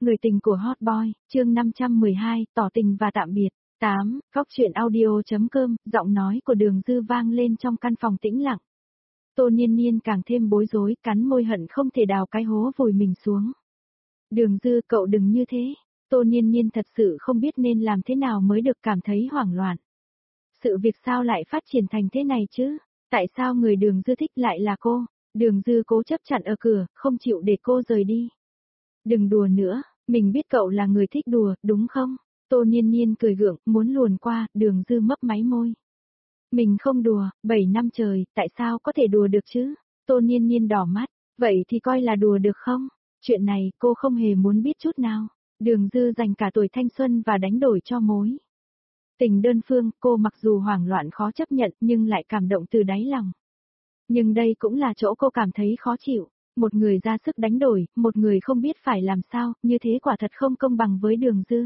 Người tình của Hot Boy, chương 512, tỏ tình và tạm biệt. 8. Góc truyện audio.com, giọng nói của Đường Dư vang lên trong căn phòng tĩnh lặng. Tô Niên Niên càng thêm bối rối, cắn môi hận không thể đào cái hố vùi mình xuống. Đường Dư, cậu đừng như thế. Tô Niên Niên thật sự không biết nên làm thế nào mới được, cảm thấy hoảng loạn. Sự việc sao lại phát triển thành thế này chứ? Tại sao người Đường Dư thích lại là cô? Đường Dư cố chấp chặn ở cửa, không chịu để cô rời đi. Đừng đùa nữa, mình biết cậu là người thích đùa, đúng không? Tô Niên Niên cười gượng, muốn luồn qua, Đường Dư mấp máy môi. Mình không đùa, 7 năm trời, tại sao có thể đùa được chứ? Tô Niên Niên đỏ mắt, vậy thì coi là đùa được không? Chuyện này cô không hề muốn biết chút nào. Đường Dư dành cả tuổi thanh xuân và đánh đổi cho mối tình đơn phương, cô mặc dù hoảng loạn khó chấp nhận nhưng lại cảm động từ đáy lòng. Nhưng đây cũng là chỗ cô cảm thấy khó chịu. Một người ra sức đánh đổi, một người không biết phải làm sao, như thế quả thật không công bằng với Đường Dư.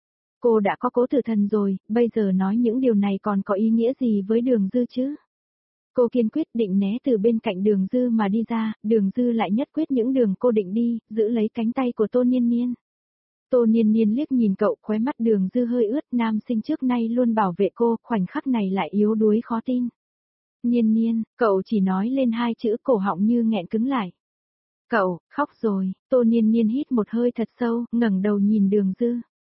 Cô đã có Cố Tử Thần rồi, bây giờ nói những điều này còn có ý nghĩa gì với Đường Dư chứ? Cô kiên quyết định né từ bên cạnh Đường Dư mà đi ra, Đường Dư lại nhất quyết những đường cô định đi, giữ lấy cánh tay của Tô Niên Niên. Tô Niên Niên liếc nhìn cậu, khóe mắt Đường Dư hơi ướt, nam sinh trước nay luôn bảo vệ cô, khoảnh khắc này lại yếu đuối khó tin. Niên Niên, cậu chỉ nói lên hai chữ, cổ họng như nghẹn cứng lại. Cậu, khóc rồi. Tô Niên Niên hít một hơi thật sâu, ngẩng đầu nhìn Đường Dư.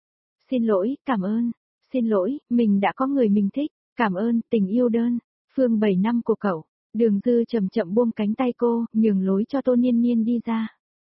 Xin lỗi, cảm ơn. Xin lỗi, mình đã có người mình thích. Cảm ơn, tình yêu đơn phương 7 năm của cậu. Đường Dư chậm chậm buông cánh tay cô, nhường lối cho Tô Niên Niên đi ra.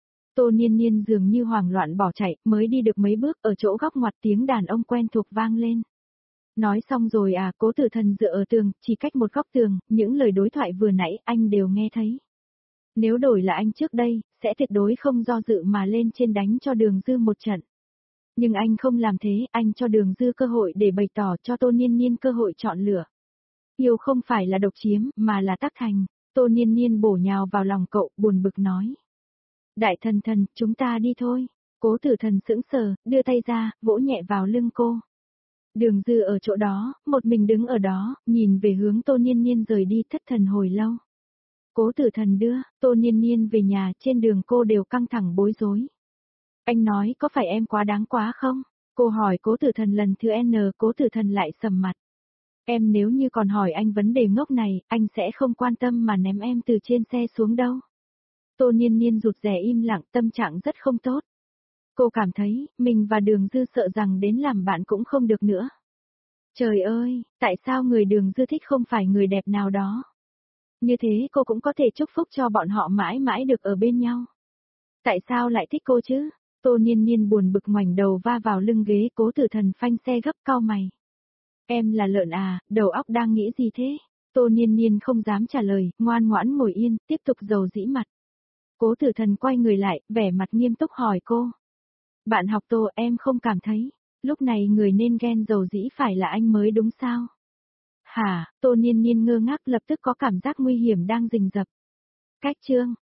Tô Niên Niên dường như hoảng loạn bỏ chạy, mới đi được mấy bước, ở chỗ góc ngoặt tiếng đàn ông quen thuộc vang lên. Nói xong rồi à? Cố Tử Thần dựa ở tường, chỉ cách một góc tường, những lời đối thoại vừa nãy anh đều nghe thấy. Nếu đổi là anh trước đây, sẽ tuyệt đối không do dự mà lên trên đánh cho Đường Dư một trận. Nhưng anh không làm thế, anh cho Đường Dư cơ hội để bày tỏ, cho Tô Niên Niên cơ hội chọn lựa. Yêu không phải là độc chiếm, mà là tác thành. Tô Niên Niên bổ nhào vào lòng cậu, buồn bực nói. Đại thần thần, chúng ta đi thôi. Cố Tử Thần sững sờ, đưa tay ra, vỗ nhẹ vào lưng cô. Đường Dư ở chỗ đó, một mình đứng ở đó, nhìn về hướng Tô Niên Niên rời đi, thất thần hồi lâu. Cố Tử Thần đưa Tô Niên Niên về nhà, trên đường cô đều căng thẳng bối rối. Anh nói có phải em quá đáng quá không? Cô hỏi Cố Tử Thần lần thứ N, Cố Tử Thần lại sầm mặt. Em nếu như còn hỏi anh vấn đề ngốc này, anh sẽ không quan tâm mà ném em từ trên xe xuống đâu. Tô Niên Niên rụt rè im lặng, tâm trạng rất không tốt. Cô cảm thấy, mình và Đường Dư sợ rằng đến làm bạn cũng không được nữa. Trời ơi, tại sao người Đường Dư thích không phải người đẹp nào đó? Như thế cô cũng có thể chúc phúc cho bọn họ mãi mãi được ở bên nhau. Tại sao lại thích cô chứ? Tô Niên Niên buồn bực ngoảnh đầu va vào lưng ghế, Cố Tử Thần phanh xe gấp, cau mày. Em là lợn à, đầu óc đang nghĩ gì thế? Tô Niên Niên không dám trả lời, ngoan ngoãn ngồi yên, tiếp tục dầu dĩ mặt. Cố Tử Thần quay người lại, vẻ mặt nghiêm túc hỏi cô. Bạn học Tô, em không cảm thấy, lúc này người nên ghen dầu dĩ phải là anh mới đúng sao? Hả? Tô Niên Niên ngơ ngác, lập tức có cảm giác nguy hiểm đang rình rập. Cách chương